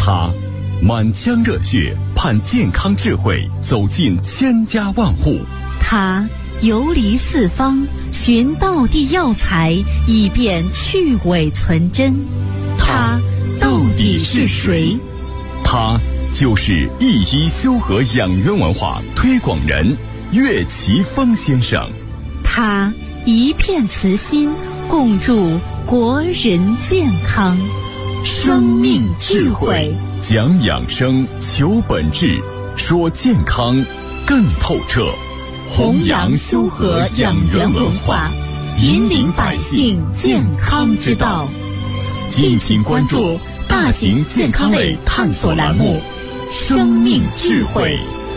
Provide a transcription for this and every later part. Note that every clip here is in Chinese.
他满腔热血盼健康智慧走进千家万户， 他游离四方寻道地药材，以便去伪存真。他到底是谁？ 他就是一一修和养元文化推广人岳奇峰先生。 他一片慈心，共筑国人健康。生命智慧， 讲养生，求本质，说健康更透彻。 弘扬修和养元文化，引领百姓健康之道。敬请关注大型健康类探索栏目《生命智慧》。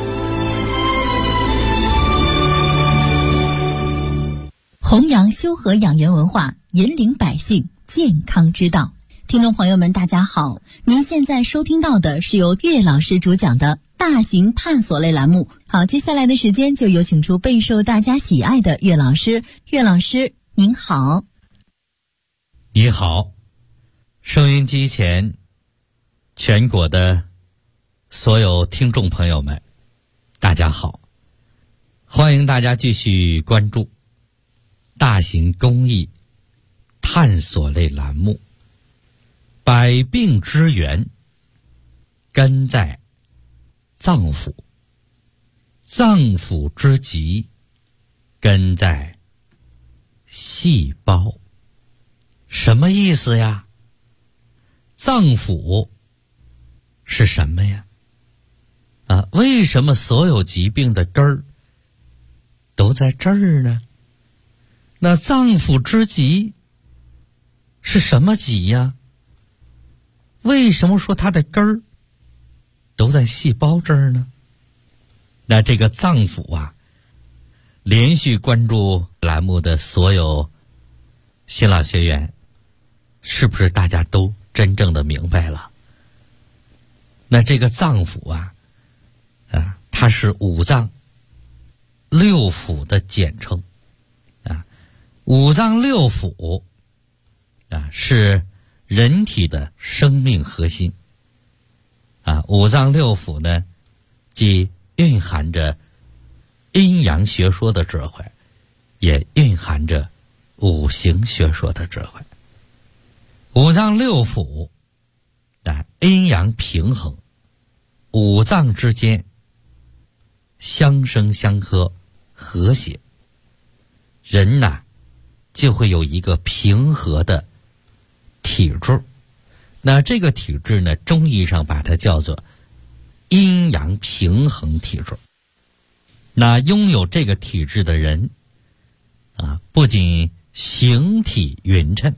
弘扬修和养元文化，引领百姓健康之道。听众朋友们大家好，您现在收听到的是由岳老师主讲的大型探索类栏目。好，接下来的时间就有请出备受大家喜爱的岳老师。岳老师您好。 你好，收音机前全国的所有听众朋友们大家好，欢迎大家继续关注大型公益探索类栏目，百病之源根在脏腑，脏腑之疾根在细胞。什么意思呀？脏腑是什么呀？为什么所有疾病的根儿都在这儿呢？那脏腑之疾是什么疾呀？为什么说它的根儿都在细胞这儿呢？那这个脏腑啊，连续关注栏目的所有新老学员，是不是大家都真正的明白了？那这个脏腑啊，它是五脏六腑的简称啊。五脏六腑是人体的生命核心五脏六腑呢，既蕴含着阴阳学说的智慧，也蕴含着五行学说的智慧。五脏六腑阴阳平衡，五脏之间相生相克和谐，人就会有一个平和的体质。那这个体质呢，中医上把它叫做阴阳平衡体质。那拥有这个体质的人不仅形体匀称，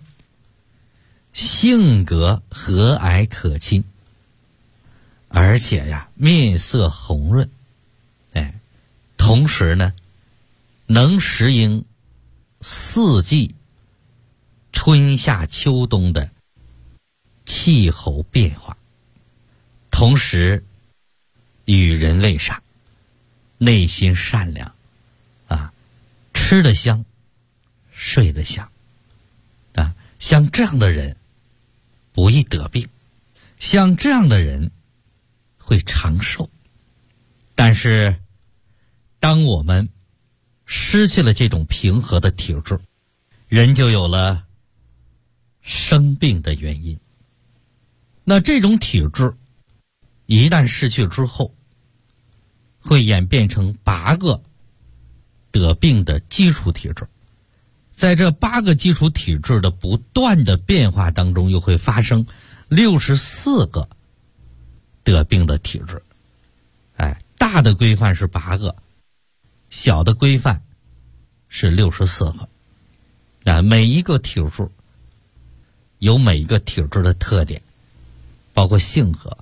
性格和蔼可亲，而且面色红润，同时呢能适应四季春夏秋冬的气候变化，同时与人为善，内心善良吃得香，睡得香像这样的人不易得病，像这样的人会长寿。但是当我们失去了这种平和的体质，人就有了生病的原因。那这种体质一旦失去之后，会演变成8个得病的基础体质。在这8个基础体质的不断的变化当中，又会发生64个得病的体质。大的规范是8个，小的规范是64个。每一个体质有每一个体质的特点，包括性格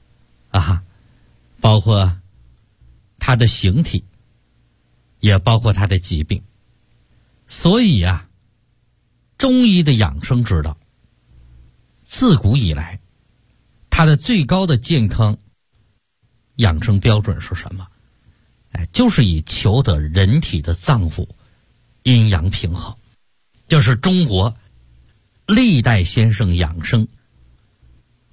包括它的形体，也包括它的疾病。所以中医的养生之道自古以来，它的最高的健康养生标准是什么？就是以求得人体的脏腑阴阳平衡。这是中国历代先生养生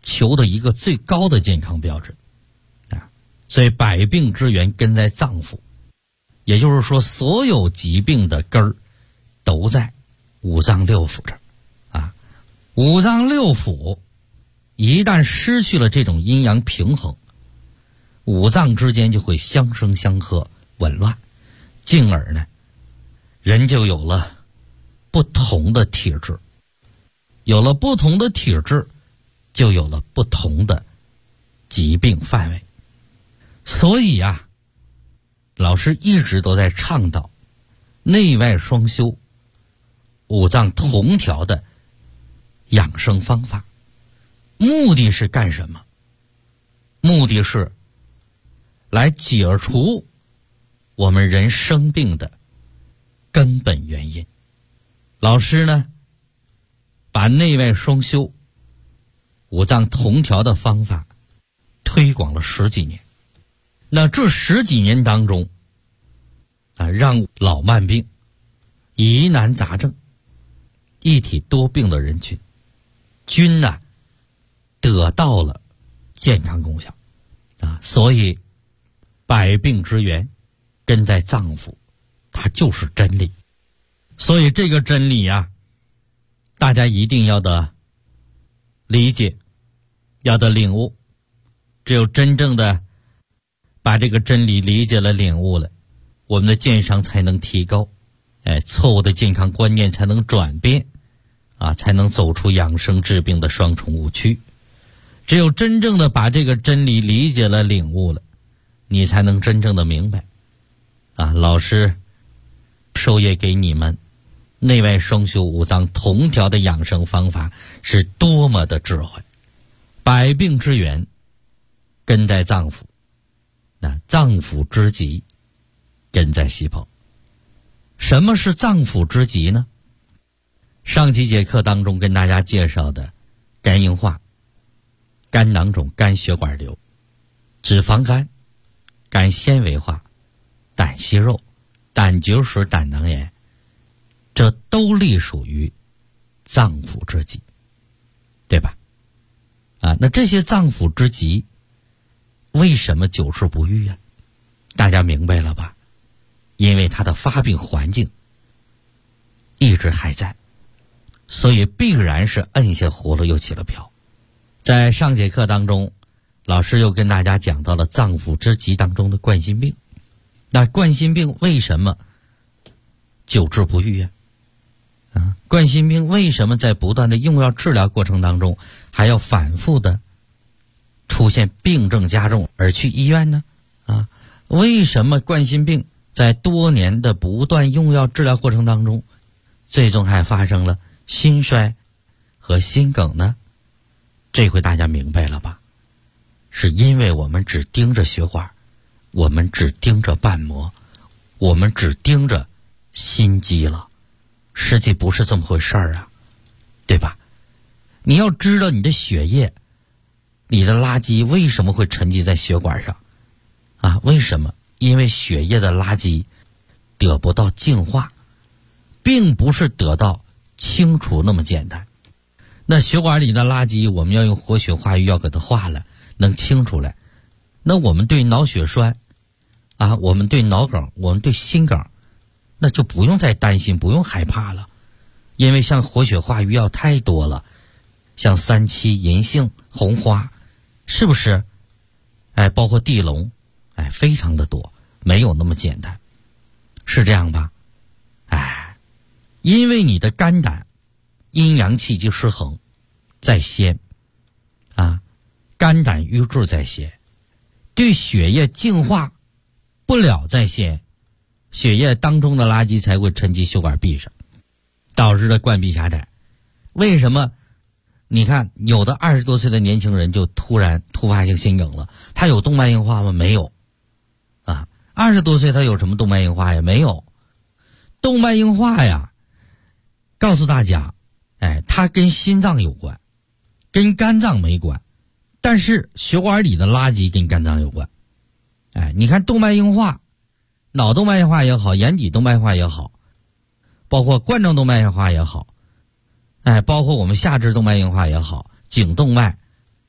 求的一个最高的健康标准啊。所以百病之源根在脏腑，也就是说所有疾病的根儿都在五脏六腑这儿啊。五脏六腑一旦失去了这种阴阳平衡，五脏之间就会相生相克，紊乱，进而呢人就有了不同的体质，有了不同的体质就有了不同的疾病范围。所以啊，老师一直都在倡导内外双修、五脏同调的养生方法。目的是干什么？目的是来解除我们人生病的根本原因。老师呢，把内外双修、五脏同调的方法推广了10几年。那这10几年当中啊，让老慢病、疑难杂症、一体多病的人群均呢得到了健康功效啊。所以百病之源根在脏腑，它就是真理。所以这个真理啊，大家一定要的理解，要的领悟。只有真正的把这个真理理解了、领悟了，我们的健康才能提高，错误的健康观念才能转变啊，才能走出养生治病的双重误区。只有真正的把这个真理理解了、领悟了，你才能真正的明白啊。老师授业给你们内外双修、五脏同调的养生方法是多么的智慧。百病之源根在脏腑，那脏腑之疾根在细胞。什么是脏腑之疾呢？上几节课当中跟大家介绍的肝硬化、肝囊肿、肝血管瘤、脂肪肝、肝纤维化、胆息肉、胆结石、胆囊炎，这都隶属于脏腑之疾，对吧？啊，那这些脏腑之疾为什么久治不愈啊？大家明白了吧？因为它的发病环境一直还在，所以必然是摁下葫芦又起了瓢。在上节课当中，老师又跟大家讲到了脏腑之疾当中的冠心病。那冠心病为什么久治不愈啊？冠心病为什么在不断的用药治疗过程当中还要反复的出现病症加重而去医院呢？啊，为什么冠心病在多年的不断用药治疗过程当中，最终还发生了心衰和心梗呢？这回大家明白了吧？是因为我们只盯着血管，我们只盯着瓣膜，我们只盯着心肌了，实际不是这么回事儿啊，对吧？你要知道你的血液，你的垃圾为什么会沉积在血管上啊？为什么？因为血液的垃圾得不到净化，并不是得到清除那么简单。那血管里的垃圾我们要用活血化瘀要给它化了，能清出来。那我们对脑血栓啊，我们对脑梗，我们对心梗，那就不用再担心，不用害怕了。因为像活血化瘀药太多了，像三七、银杏、红花，是不是？包括地龙，非常的多，没有那么简单，是这样吧？因为你的肝胆阴阳气机失衡在先啊，肝胆瘀滞在先，对血液净化不了在先，血液当中的垃圾才会沉积血管壁上，导致的灌壁狭窄。为什么？你看有的20多岁的年轻人就突然突发性心梗了，他有动脉硬化吗？没有啊，20多岁他有什么动脉硬化呀？没有。动脉硬化呀，告诉大家，它跟心脏有关，跟肝脏没关，但是血管里的垃圾跟肝脏有关。你看动脉硬化，脑动脉硬化也好，眼底动脉硬化也好，包括冠状动脉硬化也好，包括我们下肢动脉硬化也好，颈动脉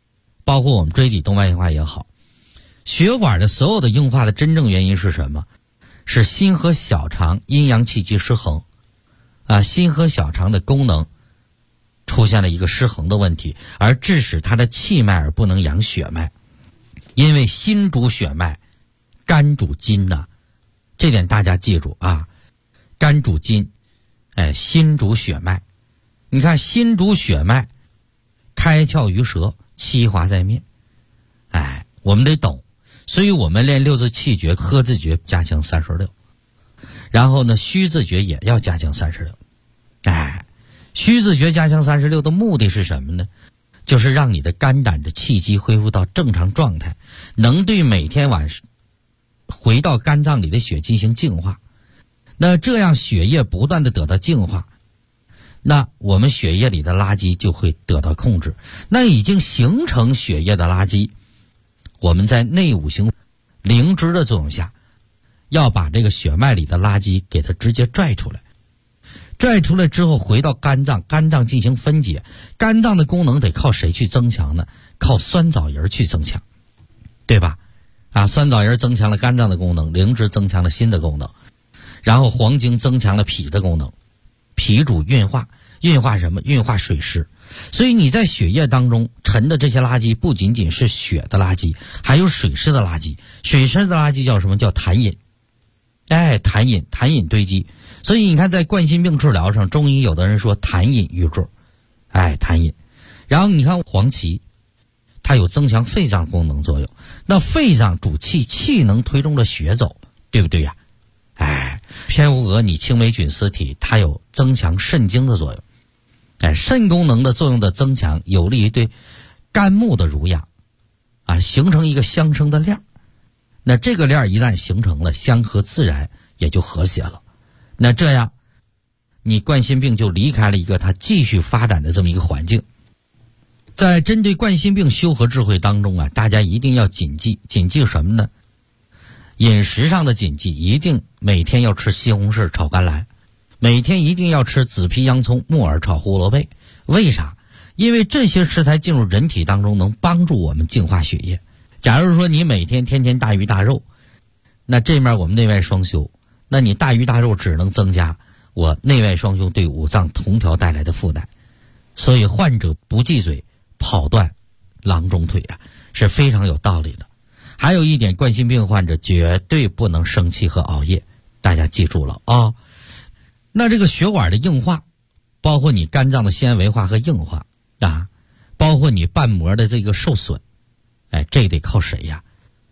包括我们椎体动脉硬化也好，血管的所有的硬化的真正原因是什么？是心和小肠阴阳气机失衡心和小肠的功能出现了一个失衡的问题，而致使它的气脉而不能养血脉。因为心主血脉，肝主筋这点大家记住肝主筋，心主血脉。你看心主血脉，开窍于舌，气滑在面，我们得懂。所以我们练六字气诀、呵字诀加强36，然后呢虚字诀也要加强36。虚字诀加强36的目的是什么呢？就是让你的肝胆的气机恢复到正常状态，能对每天晚上回到肝脏里的血进行净化。那这样血液不断的得到净化，那我们血液里的垃圾就会得到控制。那已经形成血液的垃圾，我们在内五行灵芝的作用下，要把这个血脉里的垃圾给它直接拽出来。拽出来之后回到肝脏，肝脏进行分解。肝脏的功能得靠谁去增强呢？靠酸枣仁去增强，对吧？酸枣仁增强了肝脏的功能，灵芝增强了心的功能，然后黄精增强了脾的功能。脾主运化，运化什么？运化水湿。所以你在血液当中沉的这些垃圾不仅仅是血的垃圾，还有水湿的垃圾。水湿的垃圾叫什么？叫痰饮。痰饮堆积。所以你看在冠心病治疗上，中医有的人说痰饮郁坠，痰饮。然后你看黄芪，它有增强肺脏功能作用。那肺脏主气，气能推动着血走，对不对呀？偏胡鹅你青霉菌丝体，它有增强肾精的作用。肾功能的作用的增强，有利于对肝木的濡养形成一个相生的链。那这个链一旦形成了，相合自然也就和谐了。那这样你冠心病就离开了一个它继续发展的这么一个环境。在针对冠心病修和智慧当中大家一定要谨记什么呢？饮食上的谨记，一定每天要吃西红柿炒甘蓝，每天一定要吃紫皮洋葱、木耳炒胡萝卜。为啥？因为这些食材进入人体当中能帮助我们净化血液。假如说你每天天天大鱼大肉，那这面我们内外双修，那你大鱼大肉只能增加我内外双修对五脏同调带来的负担。所以患者不忌嘴，跑断郎中腿是非常有道理的。还有一点，冠心病患者绝对不能生气和熬夜，大家记住了那这个血管的硬化，包括你肝脏的纤维化和硬化包括你瓣膜的这个受损，这得靠谁呀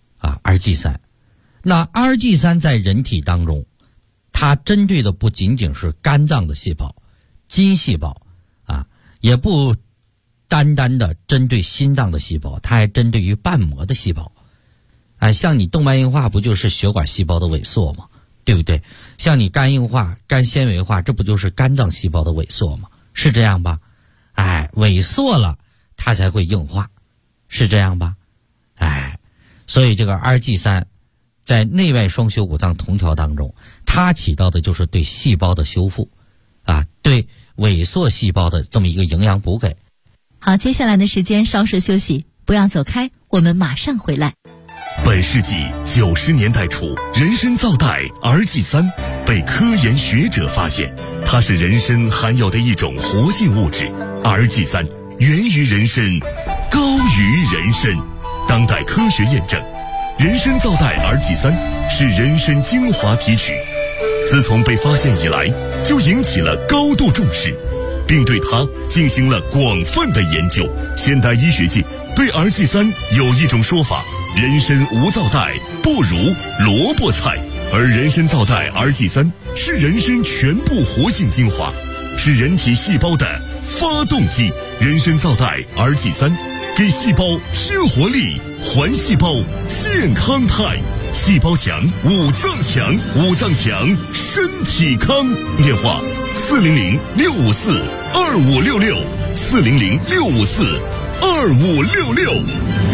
？RG3。那 RG3 在人体当中，它针对的不仅仅是肝脏的细胞、筋细胞也不单单的针对心脏的细胞，它还针对于瓣膜的细胞。像你动脉硬化不就是血管细胞的萎缩吗？对不对？像你肝硬化、肝纤维化，这不就是肝脏细胞的萎缩吗？是这样吧？萎缩了它才会硬化，是这样吧？所以这个 RG3 在内外双修五脏同调当中，它起到的就是对细胞的修复对萎缩细胞的这么一个营养补给。 好，接下来的时间稍事休息，不要走开，我们马上回来。 本世纪90年代初，人参皂苷 RG3 被科研学者发现，它是人参含有的一种活性物质。RG3 源于人参，高于人参。当代科学验证，人参皂苷 RG3 是人参精华提取，自从被发现以来，就引起了高度重视，并对它进行了广泛的研究。现代医学界对 RG3 有一种说法：人参无皂苷不如萝卜菜，而人参皂苷 RG3 是人参全部活性精华，是人体细胞的发动机。人参皂苷 RG3 给细胞添活力，还细胞健康态。细胞强，五脏强，五脏强，身体康。电话400-654-2566，400-654-2566。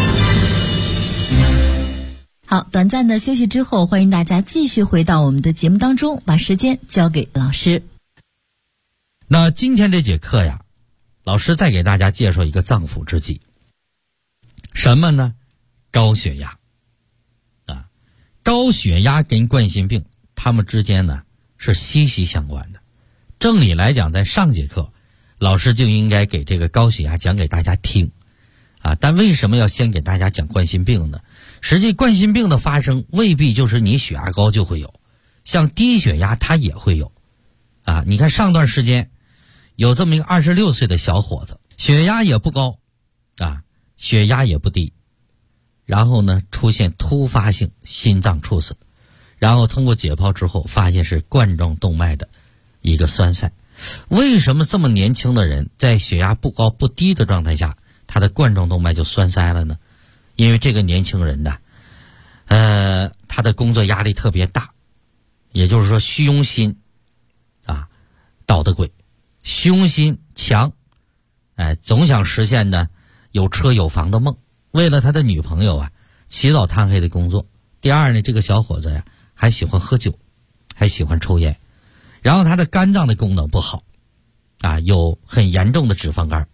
好，短暂的休息之后，欢迎大家继续回到我们的节目当中，把时间交给老师。 那今天这节课呀，老师再给大家介绍一个脏腑之疾。 什么呢？高血压啊，高血压跟冠心病它们之间呢是息息相关的。正理来讲，在上节课老师就应该给这个高血压讲给大家听啊，但为什么要先给大家讲冠心病呢？实际冠心病的发生未必就是你血压高就会有，像低血压它也会有啊。你看上段时间有这么一个26岁的小伙子，血压也不高啊，血压也不低，然后呢出现突发性心脏猝死，然后通过解剖之后发现是冠状动脉的一个栓塞。为什么这么年轻的人在血压不高不低的状态下，他的冠状动脉就栓塞了呢？因为这个年轻人呢他的工作压力特别大，也就是说虚荣心啊捣的鬼，虚荣心强，总想实现呢有车有房的梦。为了他的女朋友啊起早贪黑的工作。第二呢，这个小伙子呀还喜欢喝酒，还喜欢抽烟，然后他的肝脏的功能不好啊，有很严重的脂肪肝，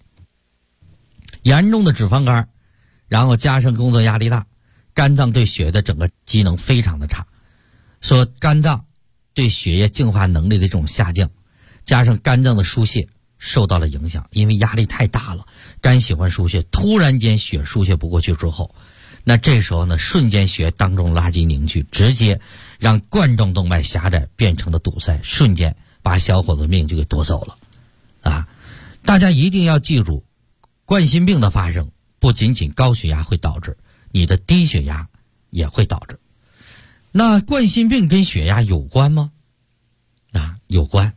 然后加上工作压力大，肝脏对血的整个机能非常的差，说肝脏对血液净化能力的这种下降，加上肝脏的输血受到了影响，因为压力太大了，肝喜欢输血，突然间血输血不过去之后，那这时候呢瞬间血当中垃圾凝聚，直接让冠状动脉狭窄变成了堵塞，瞬间把小伙子命就给夺走了啊！大家一定要记住，冠心病的发生不仅仅高血压会导致，你的低血压也会导致。那冠心病跟血压有关吗？啊，有关。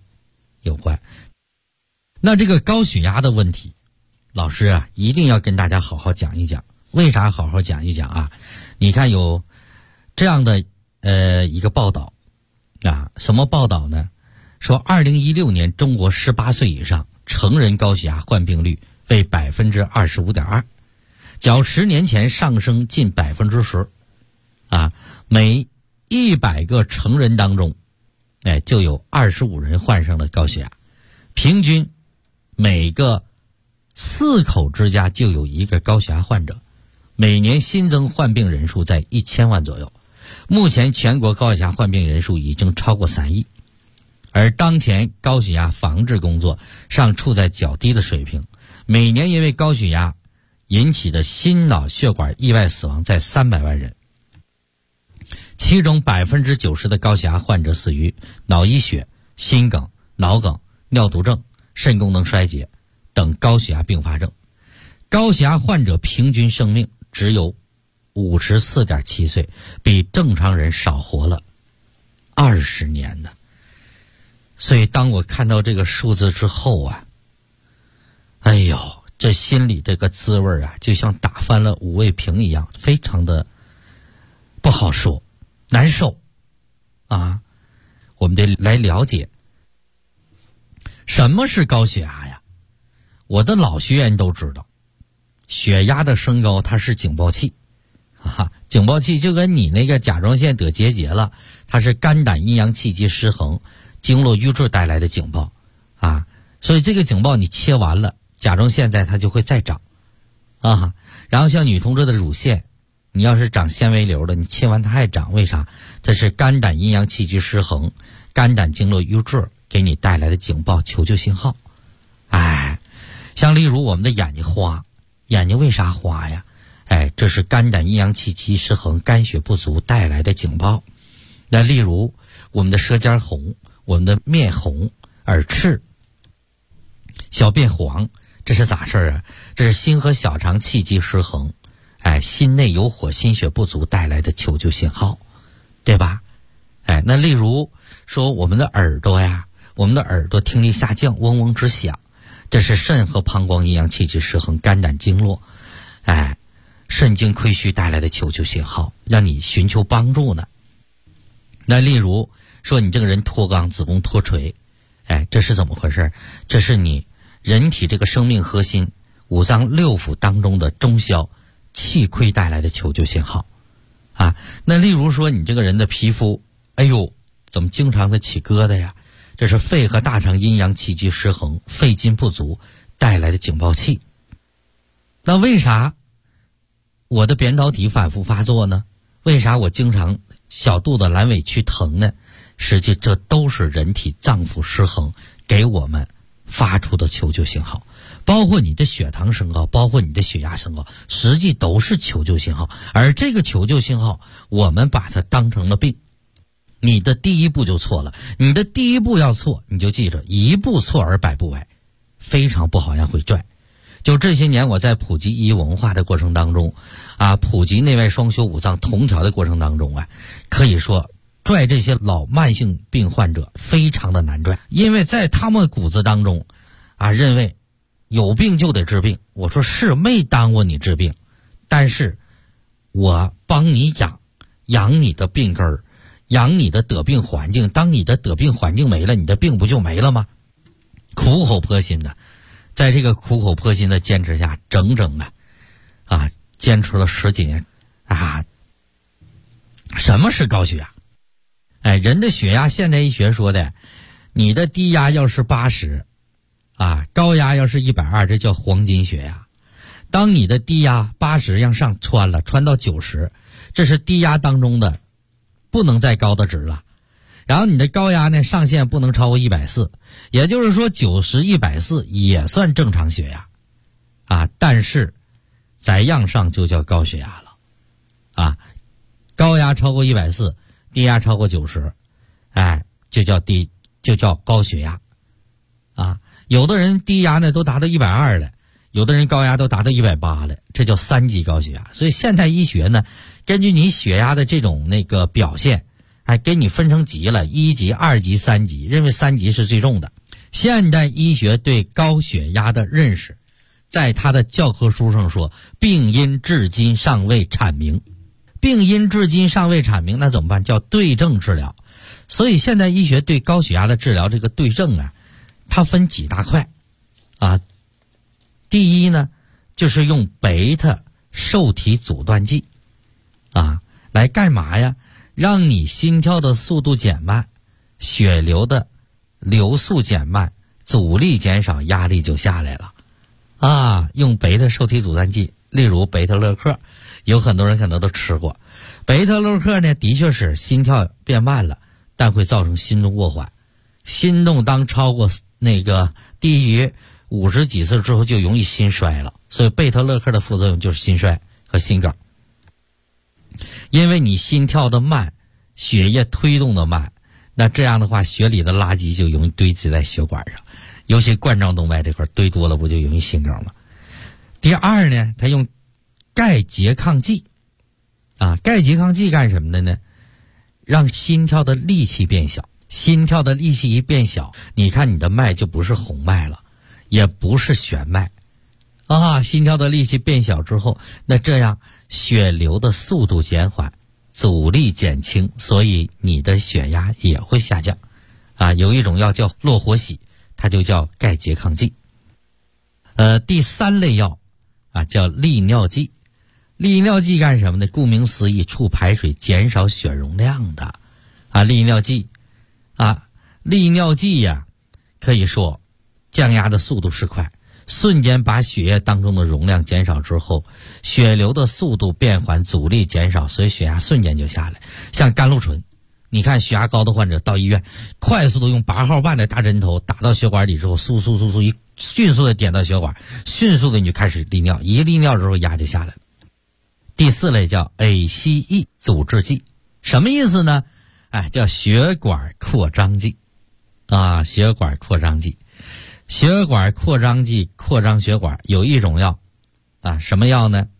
那这个高血压的问题，老师啊一定要跟大家好好讲一讲。为啥好好讲一讲啊？你看有这样的一个报道啊，什么报道呢？说2016年中国18岁以上成人高血压患病率为 25.2%， 较10年前上升近 10%啊，每100个成人当中就有25人患上了高血压，平均每个4口之家就有一个高血压患者，每年新增患病人数在1000万左右。目前全国高血压患病人数已经超过3亿，而当前高血压防治工作尚处在较低的水平，每年因为高血压引起的心脑血管意外死亡在300万人，其中 90% 的高血压患者死于脑溢血、心梗、脑梗、尿毒症、肾功能衰竭等高血压并发症。高血压患者平均生命只有54.7岁，比正常人少活了20年呢。所以当我看到这个数字之后啊，哎呦，这心里这个滋味啊，就像打翻了五味瓶一样，非常的不好说，难受啊。我们得来了解什么是高血压呀。我的老学员都知道，血压的升高它是警报器啊，警报器就跟你那个甲状腺得结节了，它是肝胆阴阳气机失衡、经络瘀滞带来的警报啊。所以这个警报你切完了，甲状腺它就会再长啊。然后像女同志的乳腺，你要是长纤维瘤的，你切完它还长，为啥？这是肝胆阴阳气机失衡、肝胆经络瘀滞给你带来的警报求救信号。像例如我们的眼睛花，眼睛为啥花呀？这是肝胆阴阳气机失衡、肝血不足带来的警报。那例如我们的舌尖红，我们的面红耳赤、小便黄，这是咋事啊？这是心和小肠气机失衡，心内有火、心血不足带来的求救信号，对吧？那例如说我们的耳朵呀，我们的耳朵听力下降，嗡嗡直响，这是肾和膀胱阴阳气机失衡、肝胆经络肾经亏虚带来的求救信号，让你寻求帮助呢。那例如说你这个人脱肛、子宫脱垂，这是怎么回事？这是你人体这个生命核心五脏六腑当中的中消、气亏带来的求救信号啊。那例如说你这个人的皮肤，怎么经常的起疙瘩呀？这是肺和大肠阴阳气机失衡、肺筋不足带来的警报器。那为啥我的扁桃体反复发作呢？为啥我经常小肚子阑尾区疼呢？实际这都是人体脏腑失衡给我们发出的求救信号，包括你的血糖升高，包括你的血压升高，实际都是求救信号。而这个求救信号我们把它当成了病，你的第一步就错了。你的第一步要错，你就记着一步错而百步歪，非常不好让会拽。就这些年我在普及医文化的过程当中普及内外双修五脏同调的过程当中可以说拽这些老慢性病患者非常的难拽，因为在他们骨子当中认为有病就得治病。我说是没耽误你治病，但是我帮你养你的病根儿，养你的得病环境。当你的得病环境没了，你的病不就没了吗？苦口婆心的，在这个苦口婆心的坚持下，整整坚持了10几年什么是高血压？人的血压现代医学说的，你的低压要是80高压要是120，这叫黄金血压。当你的低压80向上穿到90，这是低压当中的不能再高的值了。然后你的高压呢，上限不能超过140，也就是说90、140也算正常血压但是再向上就叫高血压了高压超过140，低压超过90，就叫高血压有的人低压呢都达到120了，有的人高压都达到180了，这叫3级高血压。所以现代医学呢，根据你血压的这种表现给你分成级了，1级、2级、3级，认为3级是最重的。现代医学对高血压的认识，在他的教科书上说，病因至今尚未阐明。病因至今尚未阐明，那怎么办？叫对症治疗。所以现代医学对高血压的治疗，这个对症它分几大块第一呢，就是用贝塔受体阻断剂来干嘛呀？让你心跳的速度减慢，血流的流速减慢，阻力减少，压力就下来了用贝塔受体阻断剂，例如贝塔乐克，有很多人可能都吃过。贝塔乐克呢，的确是心跳变慢了，但会造成心动过缓。心动当超过低于50几次之后，就容易心衰了。所以贝塔乐克的副作用就是心衰和心梗。因为你心跳的慢，血液推动的慢，那这样的话，血里的垃圾就容易堆积在血管上，尤其冠状动脉这块堆多了，不就容易心梗吗？第二呢，它用钙拮抗剂钙拮抗剂干什么的呢？让心跳的力气变小。心跳的力气一变小，你看你的脉就不是红脉了，也不是弦脉心跳的力气变小之后，那这样血流的速度减缓，阻力减轻，所以你的血压也会下降有一种药叫洛活喜，它就叫钙拮抗剂。第3类药叫利尿剂。利尿剂干什么呢？顾名思义，促排水，减少血容量的利尿剂利尿剂可以说降压的速度是快，瞬间把血液当中的容量减少之后，血流的速度变缓，阻力减少，所以血压瞬间就下来。像甘露醇，你看血压高的患者到医院，快速的用8号半的大针头打到血管里之后，迅速的点到血管，迅速的你就开始利尿，一利尿之后压就下来了。第4类叫 ACE 阻滞剂，什么意思呢？叫血管扩张剂血管扩张剂。血管扩张剂扩张血管，有一种药什么药呢？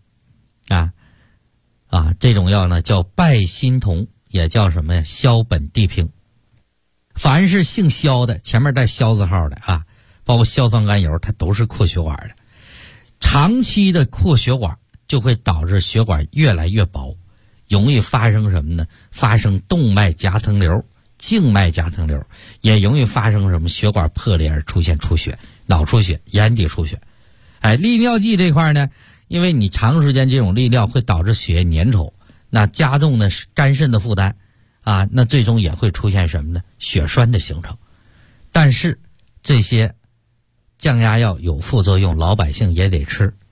这种药呢叫拜心酮，也叫什么呀？硝苯地平。凡是姓硝的，前面带硝字号的包括硝酸甘油，它都是扩血管的。长期的扩血管就会导致血管越来越薄，容易发生什么呢？发生动脉夹层瘤、静脉夹层瘤，也容易发生什么？血管破裂而出现出血、脑出血、眼底出血。利尿剂这块呢，因为你长时间这种利尿会导致血液粘稠，那加重呢肝肾的负担那最终也会出现什么呢？血栓的形成。但是这些降压药有副作用，老百姓也得吃。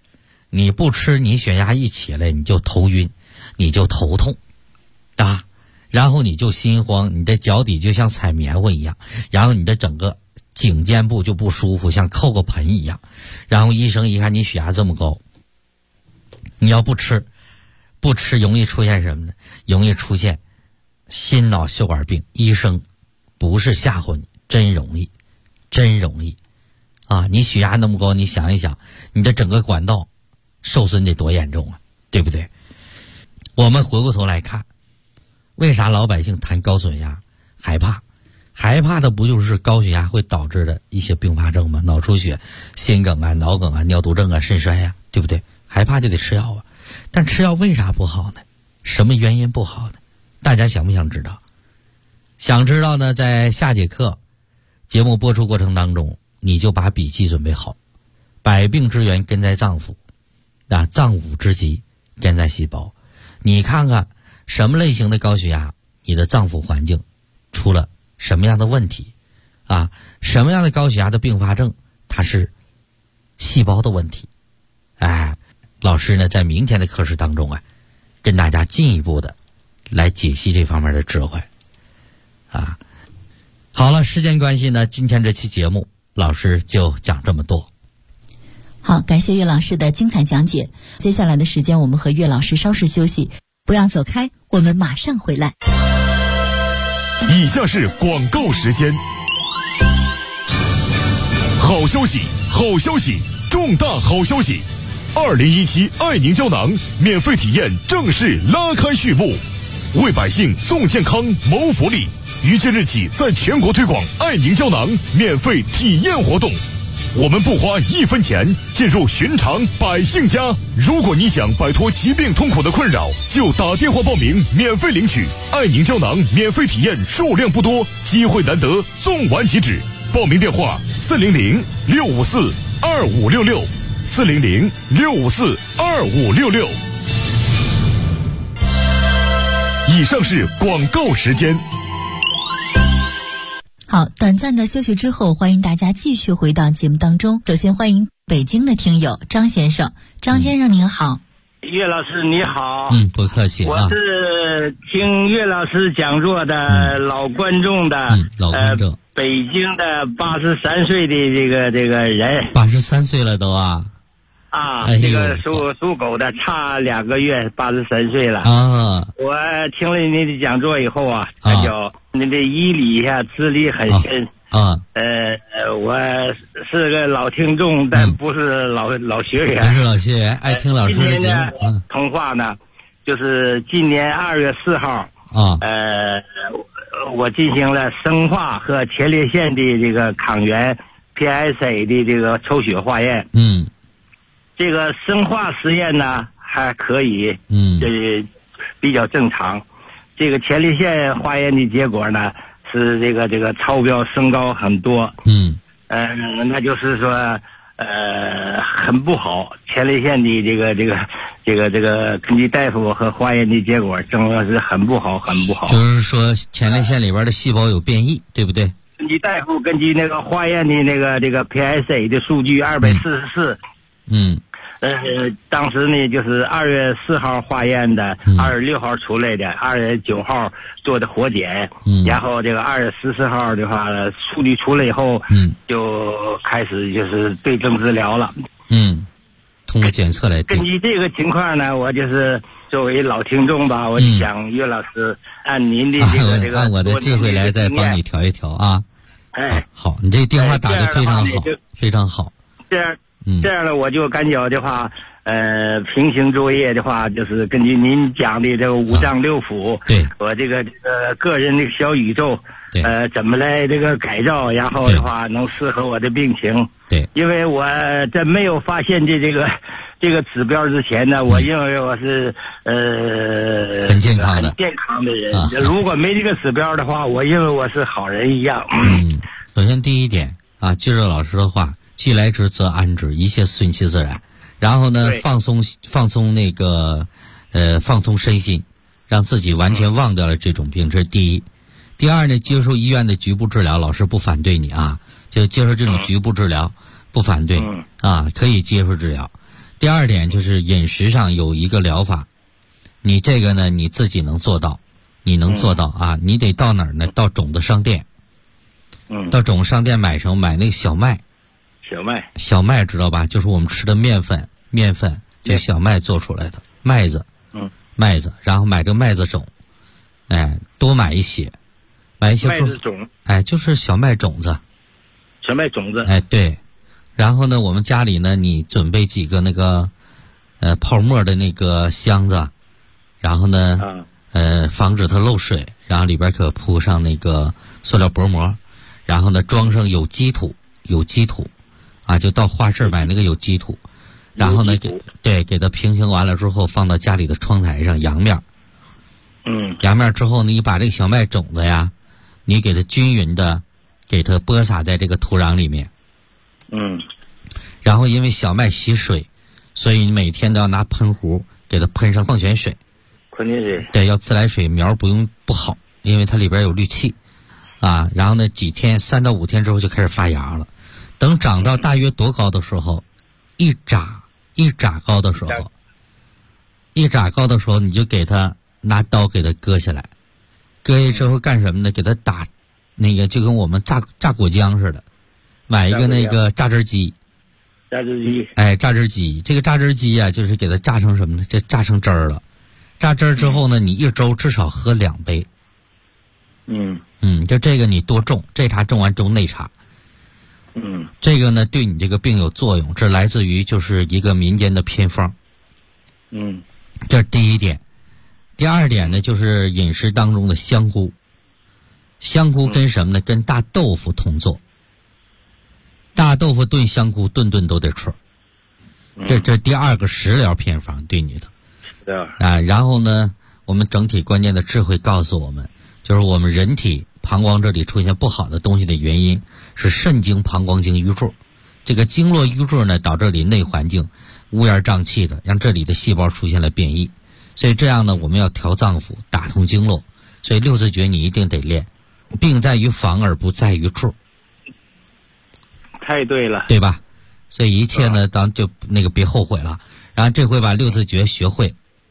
你不吃，你血压一起来你就头晕，你就头痛啊，然后你就心慌，你的脚底就像踩棉花一样，然后你的整个颈肩部就不舒服，像扣个盆一样。然后医生一看你血压这么高，你要不吃容易出现什么呢？容易出现心脑血管病。医生不是吓唬你，真容易啊！你血压那么高，你想一想，你的整个管道受损得多严重啊，对不对？我们回过头来看，为啥老百姓谈高血压害怕的不就是高血压会导致的一些并发症吗？脑出血、心梗啊、脑梗啊、尿毒症啊、肾衰啊，对不对？害怕就得吃药啊。但吃药为啥不好呢？什么原因不好呢？大家想不想知道？想知道呢，在下节课节目播出过程当中，你就把笔记准备好。百病之源根在脏腑啊，脏腑之疾根在细胞。你看看什么类型的高血压，你的脏腑环境出了什么样的问题啊？什么样的高血压的并发症，它是细胞的问题。老师呢，在明天的课时当中跟大家进一步的来解析这方面的智慧啊。好了，时间关系呢，今天这期节目老师就讲这么多。 好，感谢岳老师的精彩讲解。接下来的时间，我们和岳老师稍事休息，不要走开，我们马上回来。 以下是广告时间。好消息，好消息，重大好消息！2017爱宁胶囊免费体验正式拉开序幕，为百姓送健康谋福利。于今日起，在全国推广爱宁胶囊免费体验活动。我们不花1分钱，进入寻常百姓家。如果你想摆脱疾病痛苦的困扰，就打电话报名，免费领取爱宁胶囊免费体验，数量不多，机会难得，送完即止。报名电话400-654-2566，400-654-2566。以上是广告时间。 好，短暂的休息之后，欢迎大家继续回到节目当中。首先欢迎北京的听友张先生。张先生您好。 岳老师你好。 不客气啊。 我是听岳老师讲座的老观众的， 老观众。 北京的83岁的这个人。 83岁了都啊。 这个属狗的，差2个月83岁了啊。 我听了您的讲座以后感觉您的医理资历很深我是个老听众，但不是老学员。 不是老学员，爱听老师的节目。 通话呢，就是今年2月4号我进行了生化和前列腺的这个抗原 PSA 的这个抽血化验。这个生化实验呢还可以，比较正常。这个前列腺化验的结果呢是这个超标升高很多。那就是说很不好。前列腺的这个根据大夫和化验的结果，证明是很不好。 就是说前列腺里边的细胞有变异，对不对？ 根据大夫根据那个化验的这个 PSA 的数据244。当时呢就是2月4号化验的，2月6号出来的，2月9号做的活检，然后这个2月14号的话数据出来以后，就开始就是对症治疗了。 通过检测来根据这个情况呢，我就是作为老听众吧，我想岳老师按您的这个按我的智慧来再帮你调一调啊。好，你这电话打得非常好，非常好。 这样呢，我就感觉的话，平行作业的话，就是根据您讲的这个5脏6腑， 对， 我这个个人的小宇宙，怎么来这个改造，然后的话能适合我的病情。 对， 因为我在没有发现这个指标之前呢，我认为我是很健康的人。如果没这个指标的话，我认为我是好人一样。 首先第一点记着老师的话。既来之则安之，一切顺其自然。然后呢，放松那个放松身心，让自己完全忘掉了这种病，这是第一。第二呢，接受医院的局部治疗，老师不反对你就接受这种局部治疗，不反对可以接受治疗。 第二点就是饮食上有一个疗法，你这个呢你自己能做到，你能做到啊？你得到哪儿呢？到种子商店。到种子商店买什么？买那个小麦。小麦知道吧？就是我们吃的面粉，就小麦做出来的麦子。麦子，然后买这个麦子种，多买一些麦子种， 就是小麦种子。 对。 然后呢，我们家里呢，你准备几个那个泡沫的那个箱子，然后呢，防止它漏水，然后里边可铺上那个塑料薄膜，然后呢装上有机土，就到花市买那个有机土，然后呢给它平行完了之后放到家里的窗台上阳面。阳面之后呢，你把这个小麦种子呀，你给它均匀的给它播撒在这个土壤里面。然后因为小麦吸水，所以你每天都要拿喷壶给它喷上矿泉水。对，要自来水，苗不好，因为它里边有氯气然后呢3到5天之后就开始发芽了。等长到大约多高的时候，一拃高的时候，你就给它拿刀给它割下来。割下之后干什么呢？给它打那个就跟我们榨果浆似的，买一个那个榨汁机。榨汁机，这个榨汁机就是给它榨成什么呢？这榨成汁儿了。榨汁儿之后呢，你一周至少喝2杯。就这个你多种，这茬种完种那茬。这个呢对你这个病有作用，这来自于就是一个民间的偏方。这是第一点。第二点呢，就是饮食当中的香菇。香菇跟什么呢？跟大豆腐同做。大豆腐炖香菇，顿顿都得吃。这第二个食疗偏方对你的。然后呢，我们整体关键的智慧告诉我们，就是我们人体膀胱这里出现不好的东西的原因是肾经、膀胱经瘀滞。这个经络瘀滞呢，导致里内环境乌烟瘴气的，让这里的细胞出现了变异。所以这样呢，我们要调脏腑，打通经络。所以六字诀你一定得练。病在于防而不在于治。 太对了， 对吧？所以一切呢，咱就别后悔了。然后这回把六字诀学会。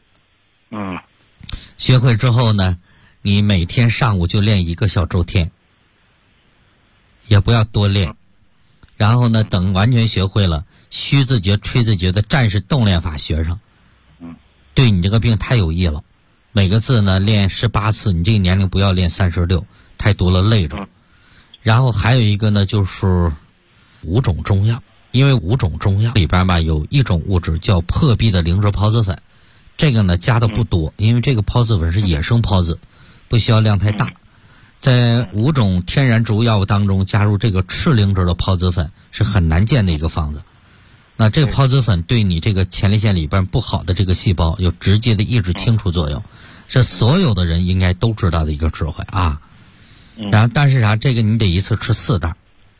学会之后呢，你每天上午就练1个小周天，也不要多练。然后呢，等完全学会了，虚字诀、吹字诀的战士动练法学上，对你这个病太有益了。每个字呢练18次，你这个年龄不要练36，太多了累着。然后还有一个呢，就是5种中药，因为5种中药里边吧，有一种物质叫破壁的灵芝孢子粉，这个呢加的不多，因为这个孢子粉是野生孢子，不需要量太大。在5种天然植物药物当中加入这个赤灵芝的孢子粉是很难见的一个方子。那这个孢子粉对你这个前列腺里边不好的这个细胞有直接的抑制清除作用，是所有的人应该都知道的一个智慧啊。然后但是这个你得一次吃4袋。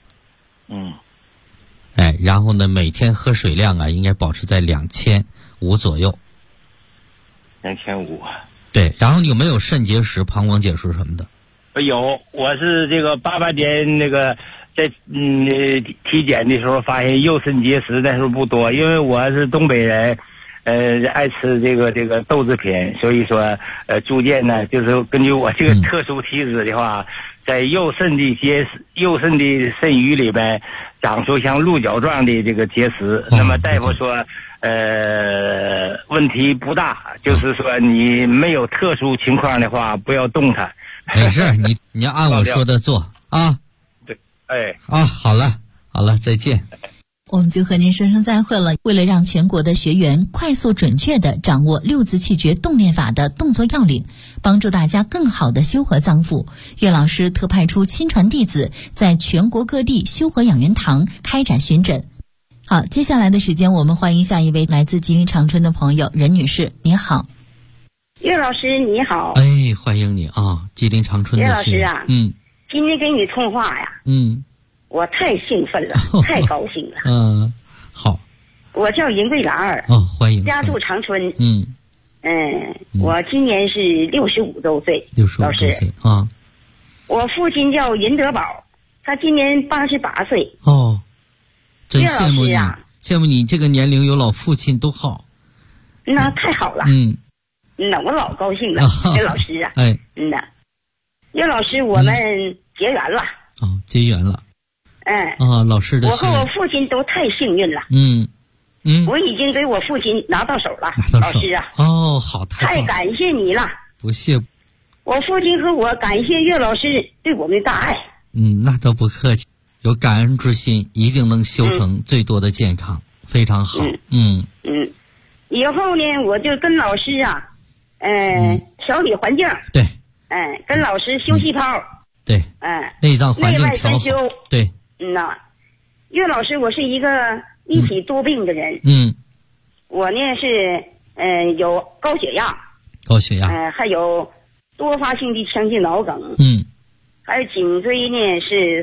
然后呢，每天喝水量应该保持在2500左右。 2500。 对，然后有没有肾结石、膀胱结石什么的？ 有，我是这个88年那个在体检的时候发现右肾结石，但是不多，因为我是东北人，爱吃这个豆制品，所以说逐渐呢，就是根据我这个特殊体质的话，在右肾的肾盂里边长出像鹿角状的这个结石。那么大夫说问题不大，就是说你没有特殊情况的话不要动它。 没事，你要按我说的做啊。 对， 好了，再见。 我们就和您说声再会了。为了让全国的学员快速准确地掌握六字气诀动练法的动作要领，帮助大家更好地修和脏腑，岳老师特派出亲传弟子，在全国各地修和养元堂开展巡诊。好，接下来的时间我们欢迎下一位来自吉林长春的朋友任女士，你好。 岳老师你好。 欢迎你啊，吉林长春的。 岳老师啊，今天跟你通话呀，我太兴奋了，太高兴了。 好。 我叫银桂兰欢迎。 家住长春。我今年是65周岁。 65周岁啊。 我父亲叫任德宝，他今年88岁。 真羡慕你， 羡慕你这个年龄有老父亲多好。 那太好了。那我老高兴了，岳老师啊。 哎。 岳老师，我们结缘了。 结缘了。老师的。 我和我父亲都太幸运了。我已经给我父亲拿到手了，老师啊。 好， 太感谢你了。 不谢。 我父亲和我感谢岳老师对我们的大爱。 那都不客气，有感恩之心，一定能修成最多的健康，非常好。 以后呢，我就跟老师啊，调理环境。 对。 跟老师修细胞。 对。内脏环境调好。对。 岳老师，我是一个一体多病的人。我呢是有高血压。还有多发性的腔隙脑梗。还有颈椎呢是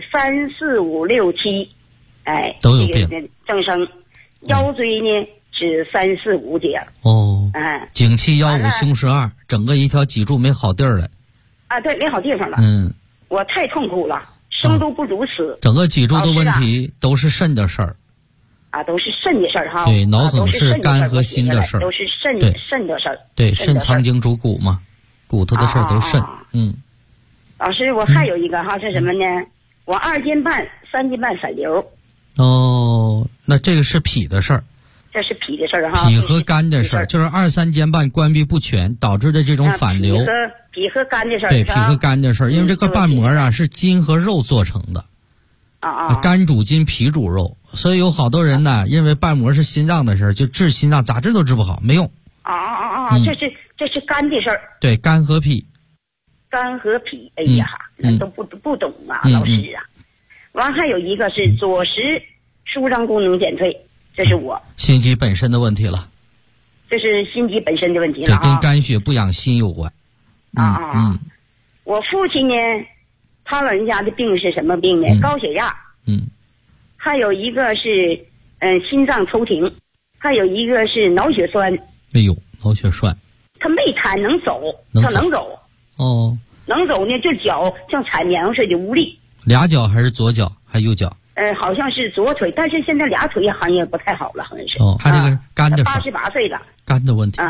3、4、5、6、7， 都有病。 增生。腰椎呢是3、4、5节。颈气腰五胸12，整个一条脊柱没好地儿了。对，没好地方了。我太痛苦了，生都不如死。 整个脊柱的问题都是肾的事儿。 都是肾的事儿哈。 对，脑梗是肝和心的事儿。 都是肾的事儿。 对，肾藏经主骨嘛，骨头的事儿都肾。 老师，我还有一个哈是什么呢？我2斤半、3斤半反流。 那这个是脾的事儿。 这是脾的事儿哈。 脾和肝的事儿，就是2、3间半关闭不全导致的这种反流。 脾和肝的事儿。 对，脾和肝的事儿，因为这个瓣膜啊是筋和肉做成的。肝主筋，脾主肉，所以有好多人呢，认为瓣膜是心脏的事儿，就治心脏咋治都治不好，没用。 这是肝的事儿。 对，肝和脾。 肝和脾，哎呀，那都不懂啊，老师啊。完还有一个是左食舒张功能减退，这是我心肌本身的问题了。 这是心肌本身的问题了。 对，跟肝血不养心有关。 我父亲呢，他老人家的病是什么病呢？高血压。还有一个是心脏抽停，还有一个是脑血栓。脑血栓。他没瘫，能走，他能走。能走呢，就脚像踩棉花似的无力。 俩脚还是左脚还右脚？ 好像是左腿，但是现在俩腿好像也不太好了，好像是。 他这个肝的 88岁了。 肝的问题。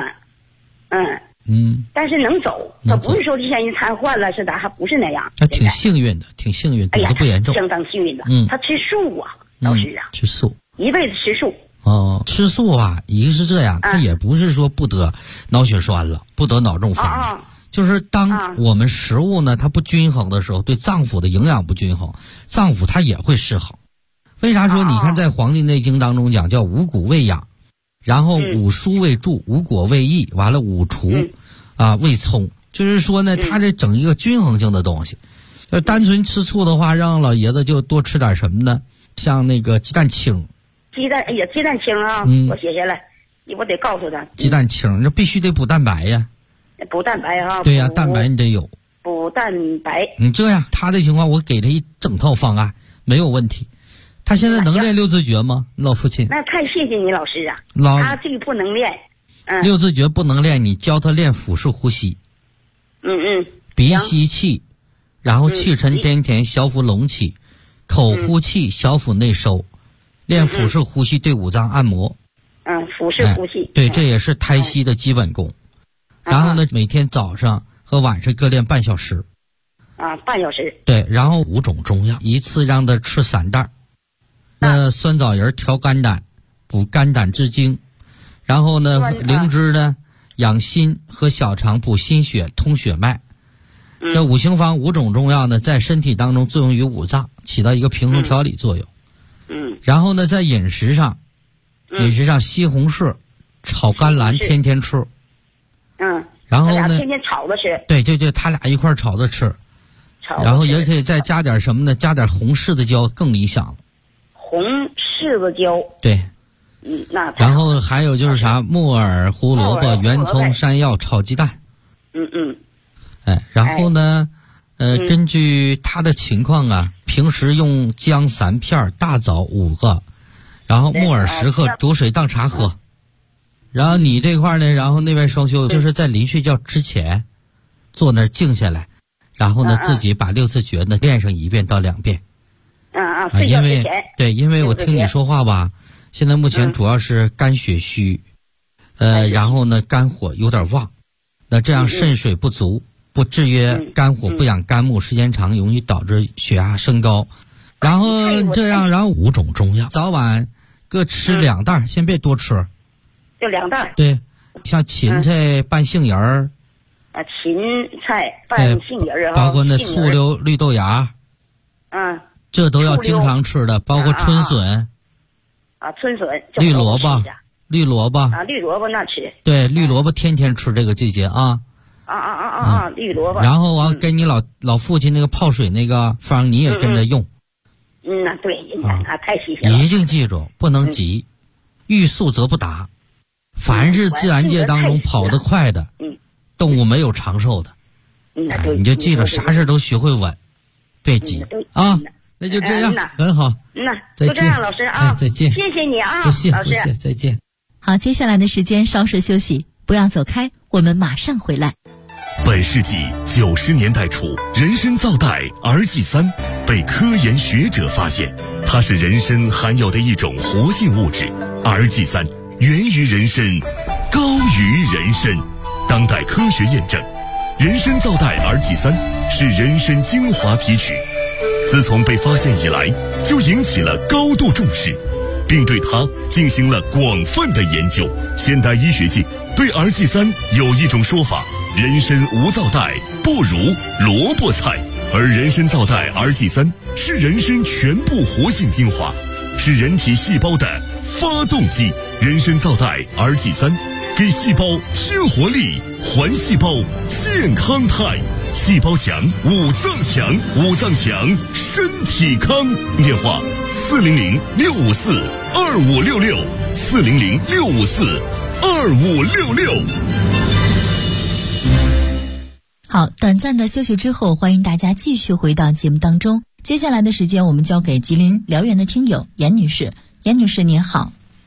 但是能走，他不是说这些人瘫痪了是咋，还不是那样。 他挺幸运的，哎呀，不严重， 相当幸运的。他吃素啊，老师啊， 吃素， 一辈子吃素。 吃素啊，一个是这样，他也不是说不得脑血栓了，不得脑中风了。就是当我们食物呢它不均衡的时候，对脏腑的营养不均衡，脏腑它也会失衡。为啥说你看在《黄帝内经》当中讲叫五谷为养，然后五蔬为助，五果为益，完了五除为葱，就是说呢它这整一个均衡性的东西。单纯吃醋的话，让老爷子就多吃点什么呢？像那个鸡蛋清。 鸡蛋清啊，我写下来，我得告诉他。 鸡蛋清那必须得补蛋白呀。 补蛋白啊。 对呀，蛋白你得有。 补蛋白。 你这样他的情况，我给他一整套方案，没有问题。他现在能练六字诀吗？老父亲。 那太谢谢你老师啊。他这个不能练。 六字诀不能练，你教他练腹式呼吸。鼻吸气，然后气沉丹田，小腹隆起，口呼气，小腹内收，练腹式呼吸对五脏按摩。 腹式呼吸。 对，这也是胎息的基本功。然后呢，每天早上和晚上各练半小时。 半小时。 对，然后5种中药，一次让他吃3袋。酸枣仁调肝胆，补肝胆之精。然后呢，灵芝呢养心和小肠，补心血，通血脉。这五行方5种中药呢，在身体当中作用于五脏，起到一个平衡调理作用。然后呢，在饮食上，西红柿炒甘蓝天天吃。然后呢， 天天炒着吃。 对，他俩一块炒着吃。然后也可以再加点什么呢？加点红柿子椒更理想了。 红柿子椒。 对。 那。 然后还有就是啥？木耳、胡萝卜、圆葱、山药炒鸡蛋。然后呢，根据他的情况啊，平时用姜3片，大枣5个，然后木耳10克，煮水当茶喝。然后你这块呢，然后那边双休就是在临睡觉之前，坐那儿静下来，然后呢自己把6字诀呢练上1遍到2遍。 睡觉之前。 因为我听你说话吧， 现在目前主要是肝血虚，然后呢肝火有点旺，那这样肾水不足，不制约肝火，不养肝木，时间长容易导致血压升高。然后这样，然后5种中药，早晚各吃2袋，先别多吃。 就2袋。 对，像芹菜拌杏仁儿。 芹菜拌杏仁儿， 包括那醋溜绿豆芽。这都要经常吃的，包括春笋。 春笋。 绿萝卜。绿萝卜。 绿萝卜那吃。 对，绿萝卜天天吃，这个季节啊。 绿萝卜。 然后我给你老父亲那个泡水那个方，你也跟着用。 对，太细心了。 一定记住，不能急，欲速则不达。凡是自然界当中跑得快的，动物没有长寿的。你就记住，啥事都学会稳，别急啊。那就这样，很好。再见， 就这样，老师啊， 再见。 谢谢你啊， 不谢，再见。 好，接下来的时间稍事休息，不要走开，我们马上回来。 本世纪90年代初，人参皂苷儿祭三被科研学者发现，它是人参含有的一种活性物质。儿祭三源于人参，高于人参。当代科学验证，人参皂苷儿祭三是人参精华提取，自从被发现以来，就引起了高度重视，并对它进行了广泛的研究。现代医学界对儿祭三有一种说法：人参无皂苷不如萝卜菜，而人参皂苷儿祭三是人参全部活性精华，是人体细胞的发动机。人参皂苷儿祭三给细胞添活力，还细胞健康态。细胞强，五脏强，五脏强，身体康。电话400-654-2566，400-654-2566。 好，短暂的休息之后，欢迎大家继续回到节目当中。接下来的时间，我们交给吉林辽源的听友严女士。严女士您好。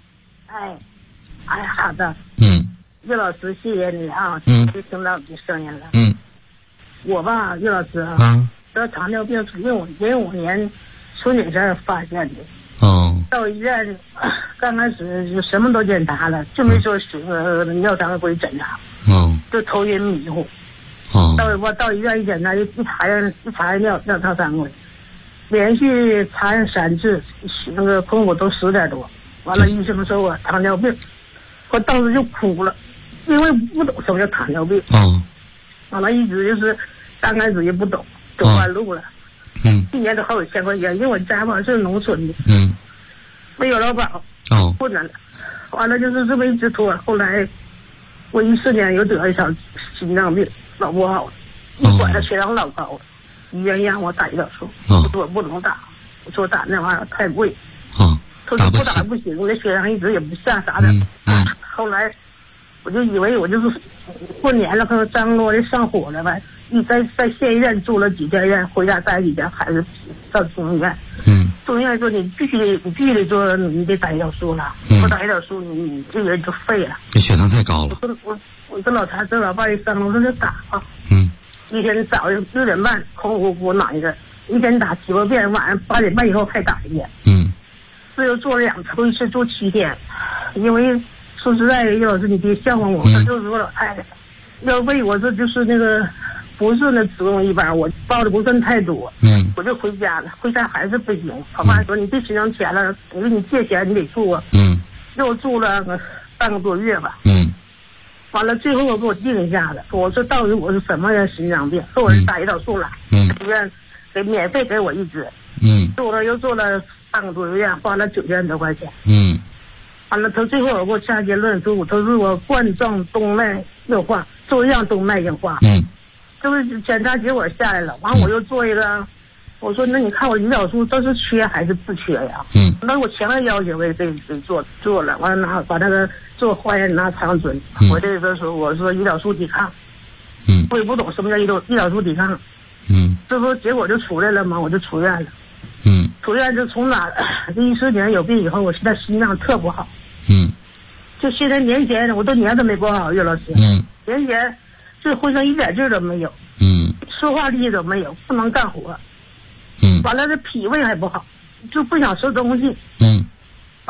好的。岳老师，谢谢你啊，听到你声音了。我吧，岳老师得糖尿病是05年春节前发现的。到医院刚开始就什么都检查了，就没说尿常规检查。就头晕迷糊。到医院一检查，一查尿常规，连续查3次，那个空腹都10点多。完了，医生说我糖尿病，我当时就哭了，因为不懂什么叫糖尿病。完了，一直就是刚开始也不懂，走弯路了。一年都好几千块钱，因为我家吧是农村的。没有劳保。困难了。完了就是这么一直拖，后来我14年又得了一场心脏病，老不好了，一管他血糖老高了，医院让我打胰岛素，我说我不能打，我说打那玩意儿太贵。他说不打不行，我的血糖一直也不下啥的。后来我就以为我就是过年了，可能张罗的上火了呗。你在县医院住了几天院，回家待几天，还是到中医院。中医院说你必须得做，你得打胰岛素了。不打胰岛素，你这个人就废了。 这血糖太高了。 我跟老谭这老伴一商量，我说就打啊。一天早上6点半空乎乎拿一个，一天打7、8遍，晚上8点半以后还打一遍。这又做了2次，一次做7天。因为说实在，叶老师你别笑话我，他就是我老太太，要为我这就是那个不是那子宫一般，我报的不算太多。我就回家了，回家还是不行。我爸说你别心疼钱了，我给你借钱你得住啊。又住了半个多月吧。完了最后我给我定下了，我说到底我是什么样心脏病，说我是打胰岛素了。医院给免费给我一支。又做了半个多月，花了9千多块钱。完了他最后我给我下结论说，他说我冠状动脉硬化，中样动脉硬化。就是检查结果下来了，完我又做一个，我说那你看我胰岛素这是缺还是不缺呀？那我强烈要求我也得做了，完了把那个做化验拿肠准。我这个时候我说胰岛素抵抗。我也不懂什么叫胰岛素抵抗。这不结果就出来了吗？我就出院了。出院就从哪14年有病以后，我现在心脏特不好。就现在年前我都年都没过好，岳老师。年前这浑身一点劲都没有。说话力都没有，不能干活。完了这脾胃还不好，就不想吃东西。完了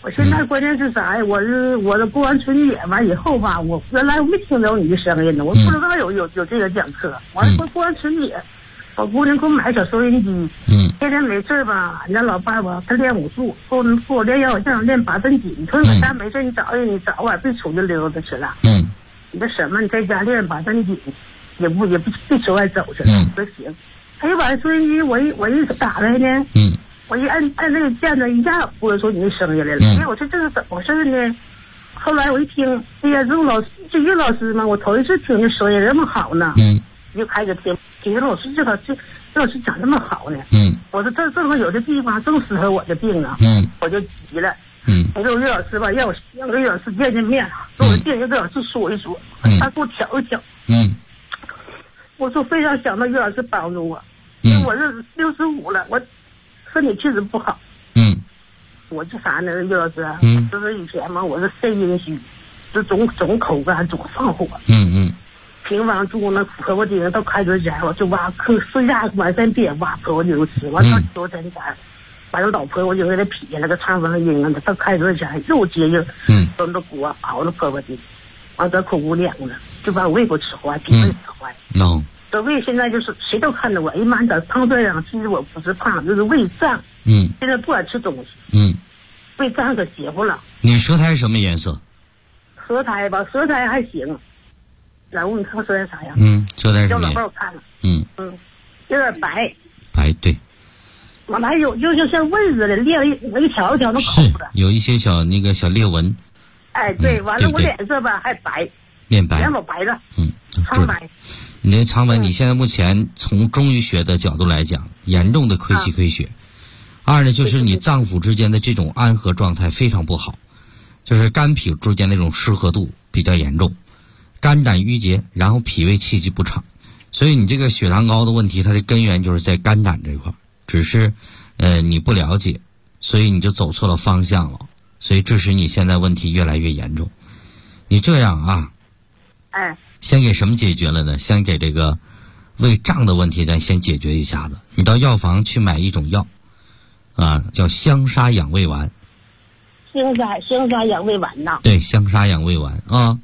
我现在关键是啥呀？我过完春节完以后吧，我原来我没听着你的声音呢，我不知道有这个讲课。完了过完春节，我姑娘给我买小收音机，天天没事吧，俺家老伴吧，他练武术，给我练腰像练八段锦。他说我家没事，你早晚别出去溜达去了。你这什么？你在家练八段锦，也不别出外走去了。我说行。哎呀，把收音机我一打开呢，我一按那个键子，一下播出你的声音来了。哎，我说这是怎么回事呢？后来我一听，哎呀，这岳老师嘛，我头一次听这声音这么好呢。就开始听岳老师这老师讲这么好呢。我说这正好有的地方正适合我的病啊。我就急了。我说岳老师吧，让个岳老师见面，给我见岳老师说一说，他给我调一调。我说非常想到岳老师帮助我，因为我这65了，我身体确实不好。我就啥呢，岳老师啊，就是以前嘛，我是肾阴虚，就总口干，总上火。平房住那婆婆丁到开春前，我就挖坑，睡觉晚上别挖婆婆丁吃，完到秋天前，把这老婆婆丁给他劈了个肠房阴啊，到开春前又接应，端着锅熬着婆婆丁，完这口骨凉了，就把胃给我吃坏，脾胃吃坏。这胃现在就是谁都看着我，一满长胖这样，其实我不是胖，就是胃胀。现在不敢吃东西。胃胀可邪乎了。 你舌苔什么颜色？ 舌苔吧，舌苔还行。老吴，你看舌苔啥样？ 舌苔什么样？叫老伴我看了。有点白。 白，对。 完了还有就像味似的，裂了一条一条的口子。 有一些小裂纹。 哎，对，完了我脸色吧还白。 面白。 脸老白了。苍白。 你这苍白，你现在目前从中医学的角度来讲，严重的亏气亏血。二呢，就是你脏腑之间的这种安和状态非常不好，就是肝脾之间那种失和度比较严重，肝胆郁结，然后脾胃气机不畅，所以你这个血糖高的问题，它的根源就是在肝胆这块，只是你不了解，所以你就走错了方向了，所以致使你现在问题越来越严重。你这样啊，先给什么解决了呢？先给这个胃胀的问题咱先解决一下子。你到药房去买一种药叫香砂养胃丸。 香砂养胃丸呐？ 对，香砂养胃丸啊。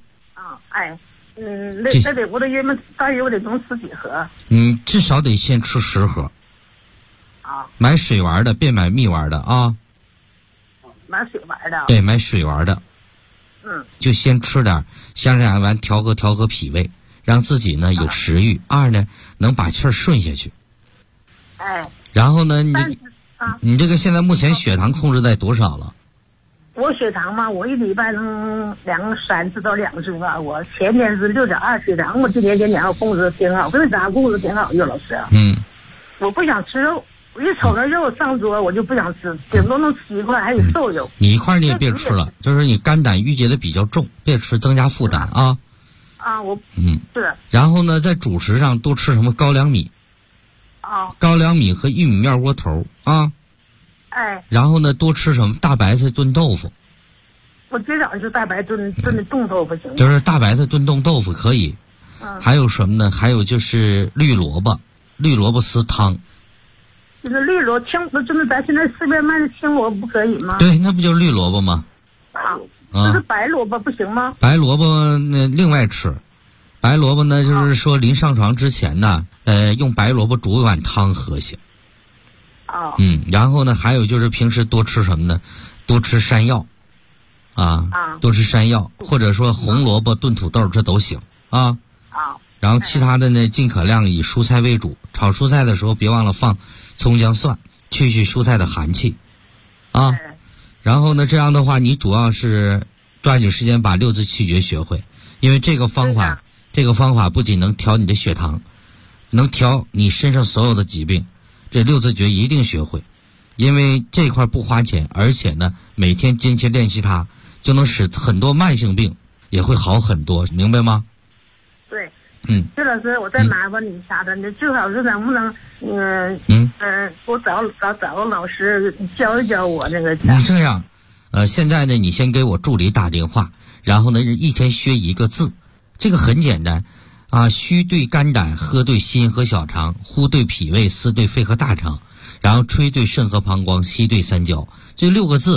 那得我得约么？大约我得能吃几盒？ 至少得先吃10盒。买水丸的，别买蜜丸的啊。 买水丸的。 对，买水丸的。就先吃点香砂养胃丸，调和脾胃，让自己呢有食欲。二呢，能把气儿顺下去。然后呢，你这个现在目前血糖控制在多少了？ 我血糖嘛，我一礼拜能3次到2次吧。我前天是6.2血糖，我今年我控制挺好。为啥控制挺好？岳老师啊，我不想吃肉，我一瞅那肉上桌，我就不想吃，顶多能吃一块，还得瘦肉。 你一块你也别吃了，就是你肝胆郁结的比较重，别吃，增加负担啊。 是。 然后呢，在主食上多吃什么高粱米。高粱米和玉米面窝头啊。然后呢，多吃什么大白菜炖豆腐。 我今早就大白炖的冻豆腐行。 就是大白菜炖冻豆腐可以。还有什么呢？还有就是绿萝卜丝汤。 就是绿萝青，就是咱现在市面卖的青萝卜不可以吗？ 对，那不就是绿萝卜吗？ 就是白萝卜不行吗？ 白萝卜那另外吃。白萝卜呢，就是说临上床之前呢，用白萝卜煮一碗汤喝下。然后呢，还有就是平时多吃什么呢？多吃山药，多吃山药，或者说红萝卜炖土豆，这都行啊。然后其他的呢，尽可量以蔬菜为主。炒蔬菜的时候，别忘了放葱姜蒜，去蔬菜的寒气，然后呢，这样的话，你主要是抓紧时间把6字气诀学会，因为这个方法不仅能调你的血糖，能调你身上所有的疾病。这6字诀一定学会，因为这块不花钱，而且呢，每天坚持练习它，就能使很多慢性病也会好很多，明白吗？ 对。薛老师，我再麻烦你一下子，你最好是能不能我找个老师教一教我那个。 你这样，现在呢，你先给我助理打电话，然后呢，一天学1个字，这个很简单。虚对肝胆，喝对心和小肠，呼对脾胃，思对肺和大肠，然后吹对肾和膀胱，吸对三焦。这6个字，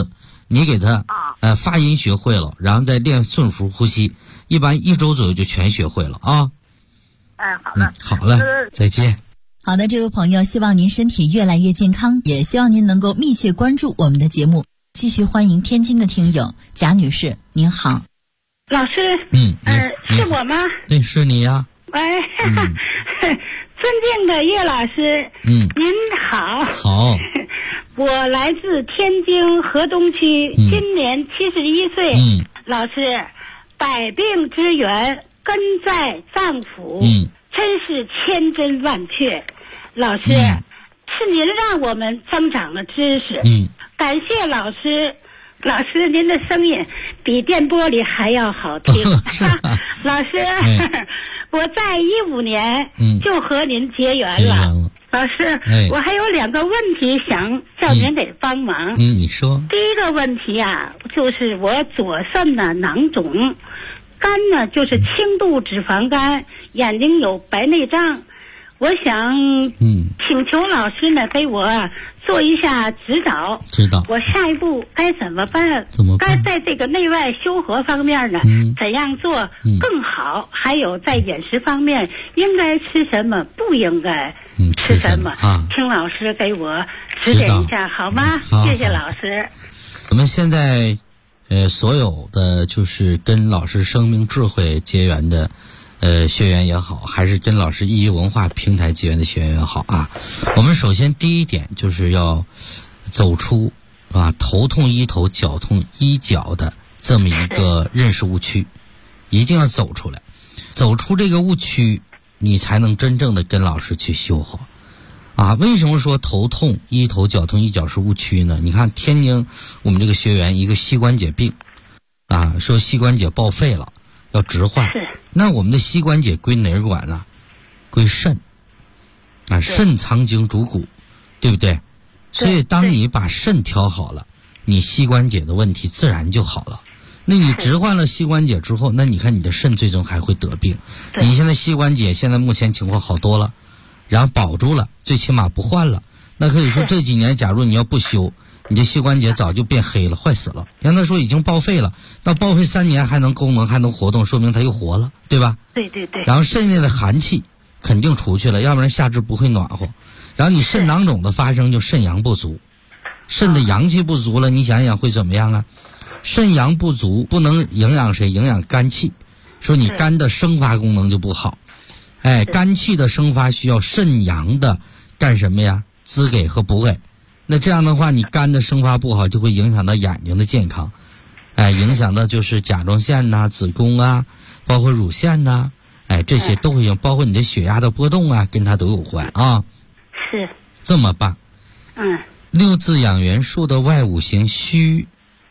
你给他发音学会了，然后再练顺幅呼吸，一般1周左右就全学会了啊。 好了， 好了，再见。 好的，这位朋友，希望您身体越来越健康，也希望您能够密切关注我们的节目。继续欢迎天津的听友贾女士，您好。 老师，是我吗？ 对，是你呀。 喂，尊敬的岳老师，您好。 好。 我来自天津河东区，今年71岁。老师，百病之源根在脏腑，真是千真万确。老师，是您让我们增长了知识。感谢老师。老师，您的声音比电波里还要好听。老师，我在15年就和您结缘了。老师，我还有2个问题想叫您给帮忙。 你说。 第一个问题就是我左肾呢囊肿，肝呢就是轻度脂肪肝，眼睛有白内障。我想请求老师呢给我做一下指导，我下一步该怎么办？该在这个内外修和方面呢，怎样做更好？还有在饮食方面应该吃什么，不应该吃什么？请老师给我指点一下好吗？谢谢老师。 我们现在所有的就是跟老师生命智慧结缘的学员也好，还是跟老师易文化平台结缘的学员也好啊，我们首先第一点就是要走出头痛医头，脚痛医脚的这么一个认识误区，一定要走出来，走出这个误区，你才能真正的跟老师去修好为什么说头痛医头，脚痛医脚是误区呢？你看天津我们这个学员一个膝关节病说膝关节报废了，要置换。那我们的膝关节归哪儿管呢？归肾肾藏精主骨，对不对？所以当你把肾调好了，你膝关节的问题自然就好了。那你置换了膝关节之后，那你看你的肾最终还会得病。你现在膝关节现在目前情况好多了，然后保住了，最起码不换了，那可以说这几年假如你要不修，你的膝关节早就变黑了，坏死了。让他说已经报废了，那报废3年还能功能还能活动，说明它又活了，对吧？ 对对对。 然后肾内的寒气肯定出去了，要不然下肢不会暖和。然后你肾囊肿的发生就肾阳不足，肾的阳气不足了，你想想会怎么样肾阳不足不能营养谁？营养肝气，说你肝的生发功能就不好。肝气的生发需要肾阳的干什么呀？滋给和补给。那这样的话，你肝的生发不好，就会影响到眼睛的健康，影响到就是甲状腺子宫包括乳腺这些都会有，包括你的血压的波动跟它都有关是这么办。6字养元数的外五行戌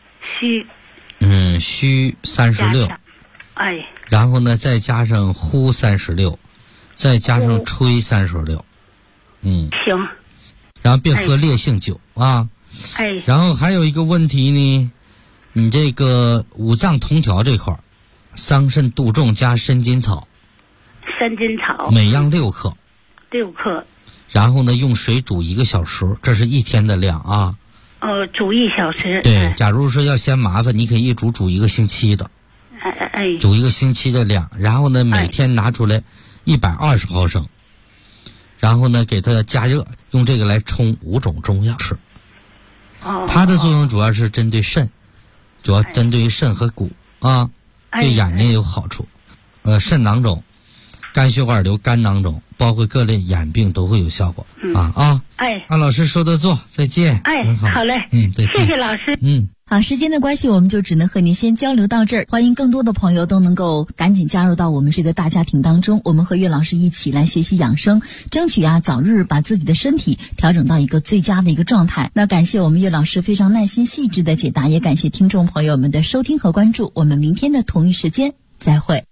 36，然后呢再加上呼36，再加上吹36， 行。 然后别喝烈性酒然后还有一个问题呢，你这个五脏同调这块桑葚、杜仲加参金草，每样6克，然后呢用水煮1个小时，这是1天的量煮1小时。 对，假如说要嫌麻烦，你可以一煮1个星期的，煮1个星期的量，然后呢每天拿出来120毫升，然后呢给它加热，用这个来冲5种中药吃。它的作用主要是针对肾，主要针对于肾和骨对眼睛有好处。肾囊肿、肝血管瘤、肝囊肿，包括各类眼病都会有效果按老师说的做，再见。 好嘞， 再见， 谢谢老师。 好，时间的关系，我们就只能和您先交流到这儿。欢迎更多的朋友都能够赶紧加入到我们这个大家庭当中，我们和岳老师一起来学习养生，争取早日把自己的身体调整到一个最佳的一个状态。那感谢我们岳老师非常耐心细致的解答，也感谢听众朋友们的收听和关注。我们明天的同一时间再会。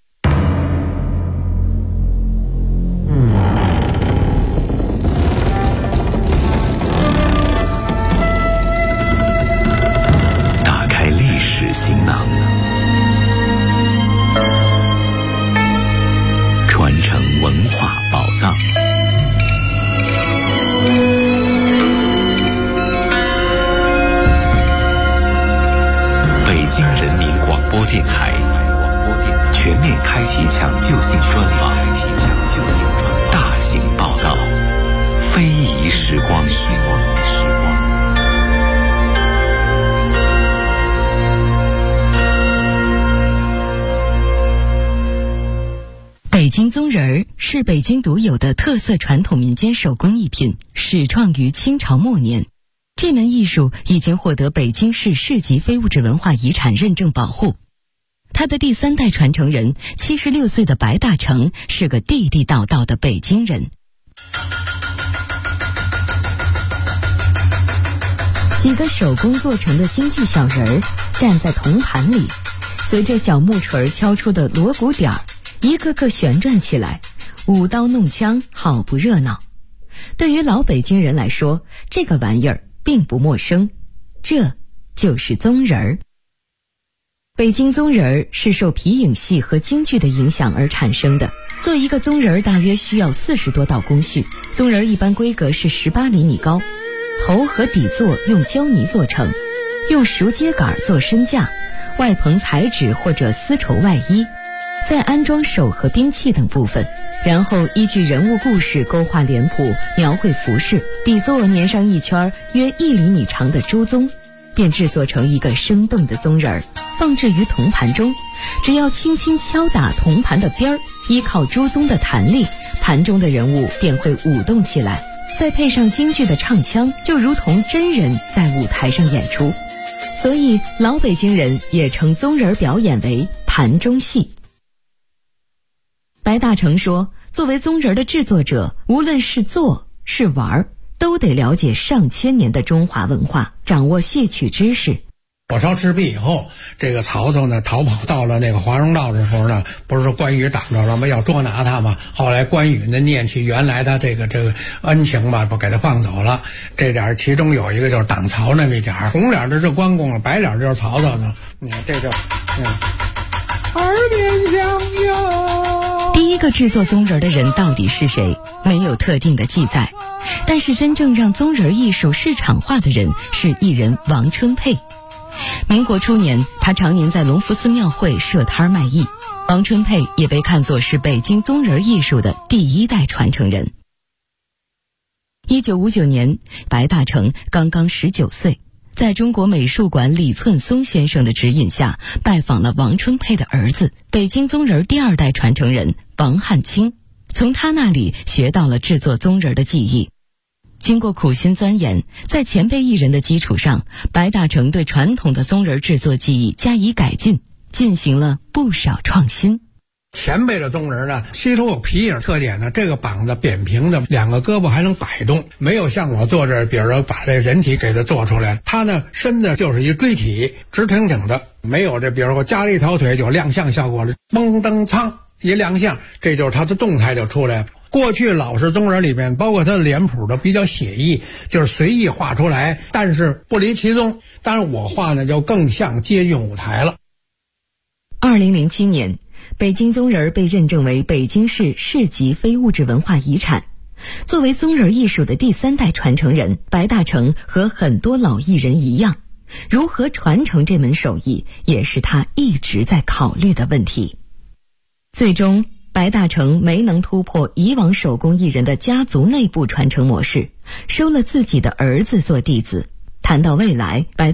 行囊，传承文化宝藏。 电台全面开启抢救性专访，大型报道，非遗时光。 北京宗人儿是北京独有的特色传统民间手工艺品，始创于清朝末年。这门艺术已经获得北京市市级非物质文化遗产认证保护。他的第3代传承人76岁的白大成是个地地道道的北京人。几个手工做成的京剧小人儿站在铜盘里，随着小木锤敲出的锣鼓点儿，一个个旋转起来，舞刀弄枪，好不热闹。对于老北京人来说，这个玩意儿并不陌生，这就是宗人儿。北京宗人儿是受皮影戏和京剧的影响而产生的。做一个宗人儿大约需要40多道工序，宗人儿一般规格是18厘米高，头和底座用胶泥做成，用熟秸秆做身架，外棚彩纸或者丝绸外衣，再安装手和兵器等部分，然后依据人物故事勾画脸谱，描绘服饰，底座粘上一圈约1厘米长的猪鬃，便制作成一个生动的宗人儿，放置于铜盘中。只要轻轻敲打铜盘的边儿，依靠猪鬃的弹力，盘中的人物便会舞动起来，再配上京剧的唱腔，就如同真人在舞台上演出。所以老北京人也称宗人表演为盘中戏。白大成说，作为宗人的制作者，无论是做是玩，都得了解上千年的中华文化，掌握戏曲知识。 火烧赤壁以后，这个曹操呢逃跑到了那个华容道的时候呢，不是说关羽挡着了吗？要捉拿他嘛。后来关羽呢念起原来的这个恩情吧，不给他放走了。这点其中有一个就是挡曹那么一点，红脸的是关公了，白脸就是曹操呢。你看这就耳边响哟。 第一个制作宗人的人到底是谁？没有特定的记载，但是真正让宗人艺术市场化的人是艺人王春佩。民国初年，他常年在隆福寺庙会设摊卖艺。王春佩也被看作是北京宗人艺术的第1代传承人。1959年，白大成刚刚19岁，在中国美术馆李寸松先生的指引下，拜访了王春佩的儿子，北京宗人第2代传承人王汉卿，从他那里学到了制作宗人的技艺。经过苦心钻研，在前辈艺人的基础上，白大成对传统的宗人制作技艺加以改进，进行了不少创新。 前辈的宗人呢，吸收有皮影特点呢，这个膀子扁平的，2个胳膊还能摆动，没有像我做这，比如说把这人体给它做出来，他呢身子就是一锥体，直挺挺的，没有这比如说加了一条腿就亮相效果了，嘣噔苍一亮相，这就是他的动态就出来了。过去老式宗人里面，包括他的脸谱都比较写意，就是随意画出来，但是不离其宗。但是我画呢，就更像接近舞台了。 2007年，北京宗人被认证为北京市市级非物质文化遗产。作为宗人艺术的第3代传承人，白大成和很多老艺人一样，如何传承这门手艺，也是他一直在考虑的问题。最终，白大成没能突破以往手工艺人的家族内部传承模式，收了自己的儿子做弟子。谈到未来，白